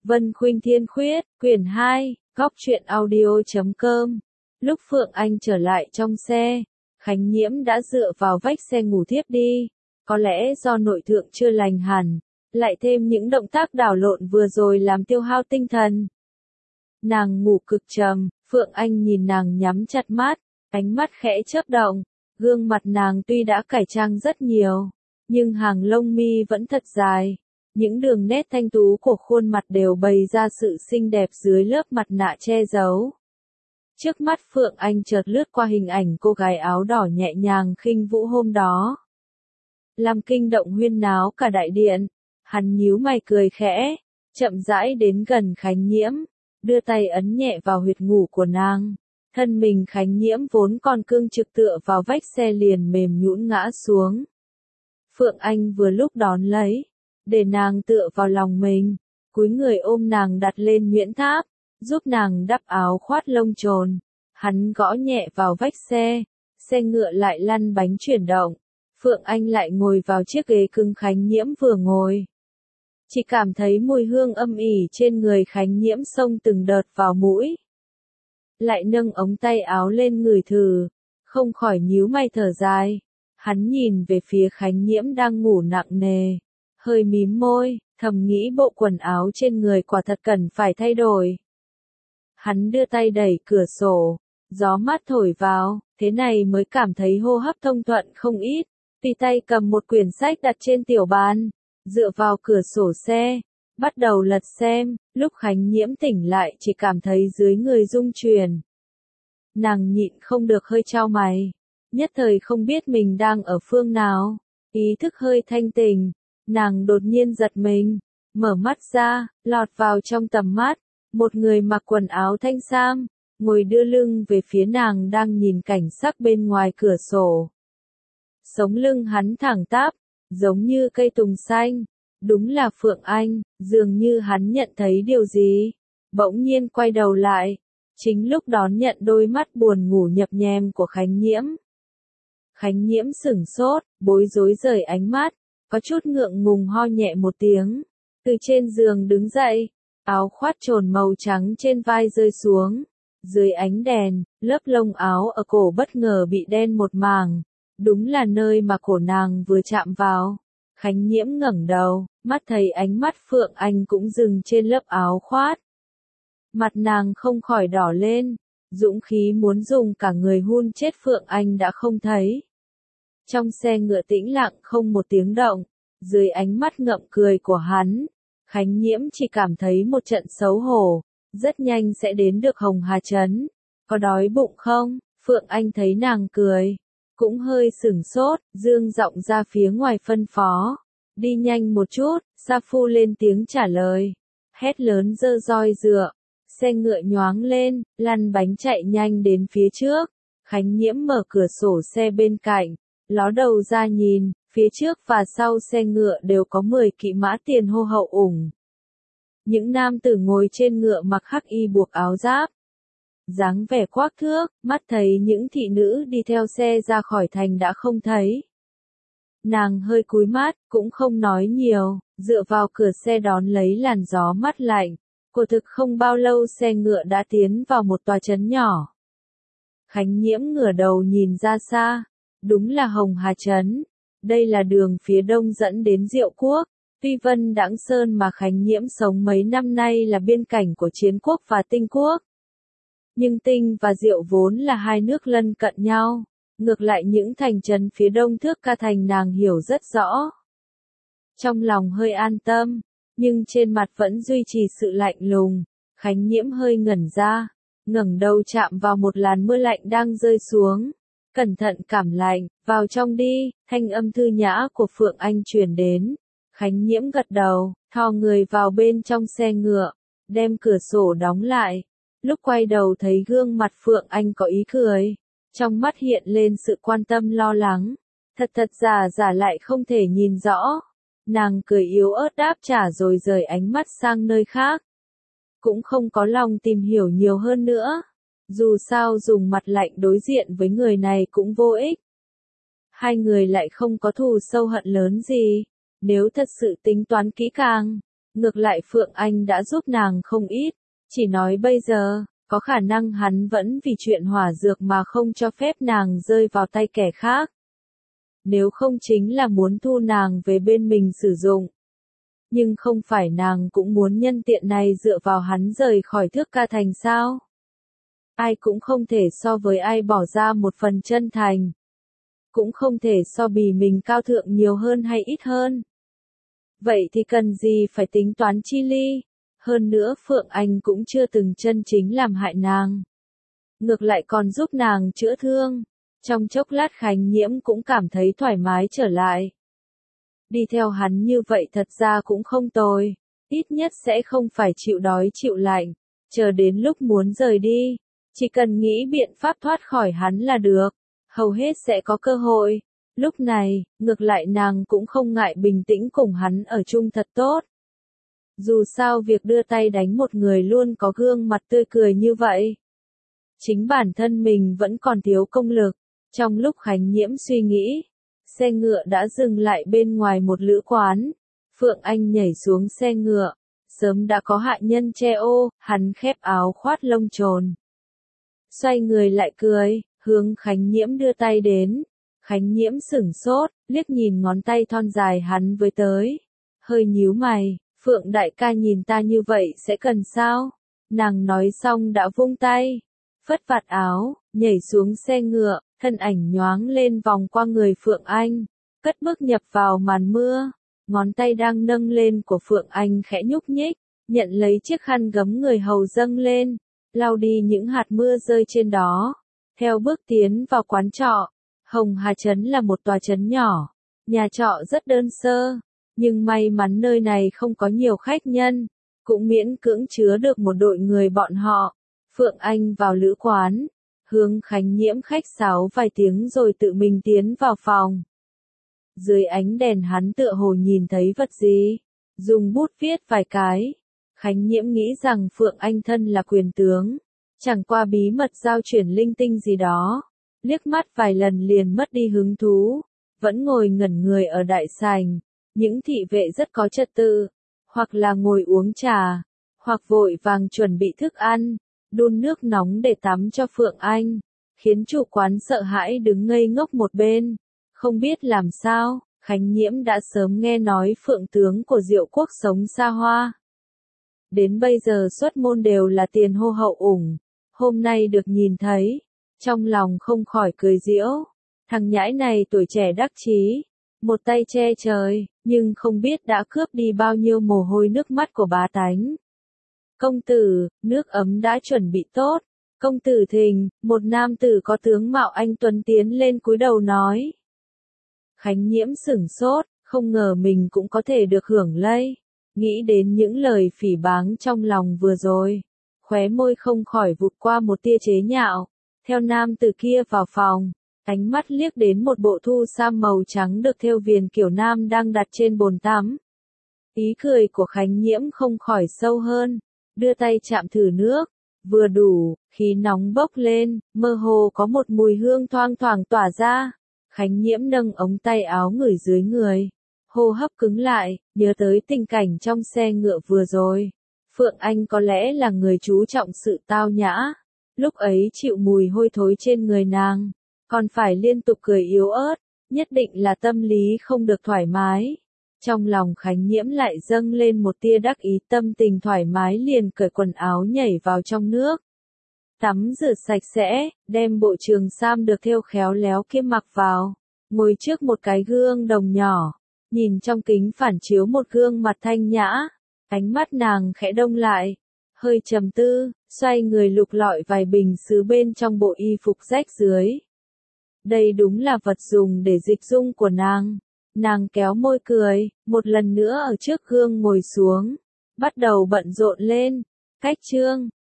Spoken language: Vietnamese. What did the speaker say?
Vân Khuynh Thiên Khuyết, quyển 2, góc truyện audio.com. Lúc Phượng Anh trở lại trong xe, Khánh Nhiễm đã dựa vào vách xe ngủ thiếp đi. Có lẽ do nội thượng chưa lành hẳn, lại thêm những động tác đảo lộn vừa rồi làm tiêu hao tinh thần. Nàng ngủ cực trầm, Phượng Anh nhìn nàng nhắm chặt mắt, ánh mắt khẽ chớp động. Gương mặt nàng tuy đã cải trang rất nhiều, nhưng hàng lông mi vẫn thật dài. Những đường nét thanh tú của khuôn mặt đều bày ra sự xinh đẹp dưới lớp mặt nạ che giấu. Trước mắt Phượng Anh chợt lướt qua hình ảnh cô gái áo đỏ nhẹ nhàng khinh vũ hôm đó. Làm kinh động huyên náo cả đại điện, hắn nhíu mày cười khẽ, chậm rãi đến gần Khánh Nhiễm, đưa tay ấn nhẹ vào huyệt ngủ của nàng. Thân mình Khánh Nhiễm vốn còn cương trực tựa vào vách xe liền mềm nhũn ngã xuống. Phượng Anh vừa lúc đón lấy, để nàng tựa vào lòng mình, cúi người ôm nàng đặt lên nhuyễn tháp, giúp nàng đắp áo khoát lông trồn. Hắn gõ nhẹ vào vách xe ngựa lại lăn bánh chuyển động. Phượng Anh lại ngồi vào chiếc ghế cưng Khánh Nhiễm vừa ngồi. Chỉ cảm thấy mùi hương âm ỉ trên người Khánh Nhiễm xông từng đợt vào mũi. Lại nâng ống tay áo lên ngửi thử, không khỏi nhíu mày thở dài. Hắn nhìn về phía Khánh Nhiễm đang ngủ nặng nề, hơi mím môi, thầm nghĩ bộ quần áo trên người quả thật cần phải thay đổi. Hắn đưa tay đẩy cửa sổ, gió mát thổi vào, thế này mới cảm thấy hô hấp thông thuận không ít. Tùy tay cầm một quyển sách đặt trên tiểu bàn, dựa vào cửa sổ xe, bắt đầu lật xem. Lúc Khánh Nhiễm tỉnh lại chỉ cảm thấy dưới người rung chuyển. Nàng nhịn không được hơi chau mày, nhất thời không biết mình đang ở phương nào. Ý thức hơi thanh tỉnh, nàng đột nhiên giật mình, mở mắt ra, lọt vào trong tầm mắt, một người mặc quần áo thanh sam, ngồi đưa lưng về phía nàng đang nhìn cảnh sắc bên ngoài cửa sổ. Sống lưng hắn thẳng tắp, giống như cây tùng xanh. Đúng là Phượng Anh, dường như hắn nhận thấy điều gì, bỗng nhiên quay đầu lại, chính lúc đón nhận đôi mắt buồn ngủ nhập nhèm của Khánh Nhiễm. Khánh Nhiễm sửng sốt, bối rối rời ánh mắt, có chút ngượng ngùng ho nhẹ một tiếng, từ trên giường đứng dậy, áo khoát trồn màu trắng trên vai rơi xuống, dưới ánh đèn, lớp lông áo ở cổ bất ngờ bị đen một mảng, đúng là nơi mà cổ nàng vừa chạm vào. Khánh Nhiễm ngẩng đầu, mắt thấy ánh mắt Phượng Anh cũng dừng trên lớp áo khoát. Mặt nàng không khỏi đỏ lên, dũng khí muốn dùng cả người hun chết Phượng Anh đã không thấy. Trong xe ngựa tĩnh lặng không một tiếng động, dưới ánh mắt ngậm cười của hắn, Khánh Nhiễm chỉ cảm thấy một trận xấu hổ, rất nhanh sẽ đến được Hồng Hà Trấn. Có đói bụng không? Phượng Anh thấy nàng cười, cũng hơi sửng sốt, dương giọng ra phía ngoài phân phó. Đi nhanh một chút, Sa Phu lên tiếng trả lời. Hét lớn giơ roi dựa, xe ngựa nhoáng lên, lăn bánh chạy nhanh đến phía trước. Khánh Nhiễm mở cửa sổ xe bên cạnh, ló đầu ra nhìn, phía trước và sau xe ngựa đều có 10 kỵ mã tiền hô hậu ủng. Những nam tử ngồi trên ngựa mặc hắc y buộc áo giáp, dáng vẻ khoác thước, mắt thấy những thị nữ đi theo xe ra khỏi thành đã không thấy. Nàng hơi cúi mắt, cũng không nói nhiều, dựa vào cửa xe đón lấy làn gió mát lạnh. Quả thực không bao lâu xe ngựa đã tiến vào một tòa trấn nhỏ. Khánh Nhiễm ngửa đầu nhìn ra xa, đúng là Hồng Hà Trấn. Đây là đường phía đông dẫn đến Diệu Quốc. Tuy Vân Đãng Sơn mà Khánh Nhiễm sống mấy năm nay là biên cảnh của Chiến Quốc và Tinh Quốc. Nhưng Tinh và Diệu vốn là hai nước lân cận nhau. Ngược lại những thành trấn phía đông Thước Ca Thành nàng hiểu rất rõ. Trong lòng hơi an tâm, nhưng trên mặt vẫn duy trì sự lạnh lùng. Khánh Nhiễm hơi ngẩn ra, ngẩng đầu chạm vào một làn mưa lạnh đang rơi xuống. Cẩn thận cảm lạnh, vào trong đi, thanh âm thư nhã của Phượng Anh truyền đến. Khánh Nhiễm gật đầu, thò người vào bên trong xe ngựa, đem cửa sổ đóng lại. Lúc quay đầu thấy gương mặt Phượng Anh có ý cười, trong mắt hiện lên sự quan tâm lo lắng. Thật giả lại không thể nhìn rõ. Nàng cười yếu ớt đáp trả rồi rời ánh mắt sang nơi khác. Cũng không có lòng tìm hiểu nhiều hơn nữa. Dù sao dùng mặt lạnh đối diện với người này cũng vô ích. Hai người lại không có thù sâu hận lớn gì. Nếu thật sự tính toán kỹ càng, Ngược lại Phượng Anh đã giúp nàng không ít, chỉ nói bây giờ, có khả năng hắn vẫn vì chuyện hỏa dược mà không cho phép nàng rơi vào tay kẻ khác. Nếu không chính là muốn thu nàng về bên mình sử dụng. Nhưng không phải nàng cũng muốn nhân tiện này dựa vào hắn rời khỏi Thước Ca Thành sao? Ai cũng không thể so với ai bỏ ra một phần chân thành. Cũng không thể so bì mình cao thượng nhiều hơn hay ít hơn. Vậy thì cần gì phải tính toán chi ly? Hơn nữa Phượng Anh cũng chưa từng chân chính làm hại nàng. Ngược lại còn giúp nàng chữa thương. Trong chốc lát Khánh Nhiễm cũng cảm thấy thoải mái trở lại. Đi theo hắn như vậy thật ra cũng không tồi. Ít nhất sẽ không phải chịu đói chịu lạnh. Chờ đến lúc muốn rời đi. Chỉ cần nghĩ biện pháp thoát khỏi hắn là được. Hầu hết sẽ có cơ hội. Lúc này, ngược lại nàng cũng không ngại bình tĩnh cùng hắn ở chung thật tốt. Dù sao việc đưa tay đánh một người luôn có gương mặt tươi cười như vậy. Chính bản thân mình vẫn còn thiếu công lực. Trong lúc Khánh Nhiễm suy nghĩ, xe ngựa đã dừng lại bên ngoài một lữ quán. Phượng Anh nhảy xuống xe ngựa. Sớm đã có hạ nhân che ô, hắn khép áo khoát lông trồn. Xoay người lại cười, hướng Khánh Nhiễm đưa tay đến. Khánh Nhiễm sửng sốt, liếc nhìn ngón tay thon dài hắn với tới. Hơi nhíu mày, Phượng đại ca nhìn ta như vậy sẽ cần sao? Nàng nói xong đã vung tay, phất vạt áo, nhảy xuống xe ngựa, thân ảnh nhoáng lên vòng qua người Phượng Anh, cất bước nhập vào màn mưa. Ngón tay đang nâng lên của Phượng Anh khẽ nhúc nhích, nhận lấy chiếc khăn gấm người hầu dâng lên, lau đi những hạt mưa rơi trên đó. Theo bước tiến vào quán trọ, Hồng Hà Trấn là một tòa trấn nhỏ, nhà trọ rất đơn sơ, nhưng may mắn nơi này không có nhiều khách nhân, cũng miễn cưỡng chứa được một đội người bọn họ. Phượng Anh vào lữ quán, hướng Khánh Nhiễm khách sáo vài tiếng rồi tự mình tiến vào phòng. Dưới ánh đèn hắn tựa hồ nhìn thấy vật gì, dùng bút viết vài cái. Khánh Nhiễm nghĩ rằng Phượng Anh thân là quyền tướng, chẳng qua bí mật giao chuyển linh tinh gì đó. Liếc mắt vài lần liền mất đi hứng thú, vẫn ngồi ngẩn người ở đại sảnh. Những thị vệ rất có trật tự, hoặc là ngồi uống trà, hoặc vội vàng chuẩn bị thức ăn, đun nước nóng để tắm cho Phượng Anh, khiến chủ quán sợ hãi đứng ngây ngốc một bên. Không biết làm sao, Khánh Nhiễm đã sớm nghe nói Phượng tướng của Diệu Quốc sống xa hoa. Đến bây giờ xuất môn đều là tiền hô hậu ủng, hôm nay được nhìn thấy, trong lòng không khỏi cười giễu. Thằng nhãi này tuổi trẻ đắc chí, một tay che trời, nhưng không biết đã cướp đi bao nhiêu mồ hôi nước mắt của bá tánh. Công tử, nước ấm đã chuẩn bị tốt. Công tử Thình, một nam tử có tướng mạo anh tuấn tiến lên cúi đầu nói. Khánh Nhiễm sửng sốt, không ngờ mình cũng có thể được hưởng lây. Nghĩ đến những lời phỉ báng trong lòng vừa rồi, khóe môi không khỏi vụt qua một tia chế nhạo. Theo nam tử kia vào phòng, ánh mắt liếc đến một bộ thu sam màu trắng được thêu viền kiểu nam đang đặt trên bồn tắm. Ý cười của Khánh Nhiễm không khỏi sâu hơn, đưa tay chạm thử nước, vừa đủ, khí nóng bốc lên, mơ hồ có một mùi hương thoang thoảng tỏa ra. Khánh Nhiễm nâng ống tay áo ngửi dưới người, hô hấp cứng lại, nhớ tới tình cảnh trong xe ngựa vừa rồi. Phượng Anh có lẽ là người chú trọng sự tao nhã, lúc ấy chịu mùi hôi thối trên người nàng, còn phải liên tục cười yếu ớt, nhất định là tâm lý không được thoải mái. Trong lòng Khánh Nhiễm lại dâng lên một tia đắc ý, tâm tình thoải mái liền cởi quần áo nhảy vào trong nước. Tắm rửa sạch sẽ, đem bộ trường sam được thêu khéo léo kia mặc vào, ngồi trước một cái gương đồng nhỏ, nhìn trong kính phản chiếu một gương mặt thanh nhã, ánh mắt nàng khẽ đông lại, hơi trầm tư, xoay người lục lọi vài bình sứ bên trong bộ y phục rách dưới. Đây đúng là vật dùng để dịch dung của nàng. Nàng kéo môi cười, một lần nữa ở trước gương ngồi xuống, bắt đầu bận rộn lên. Cách chương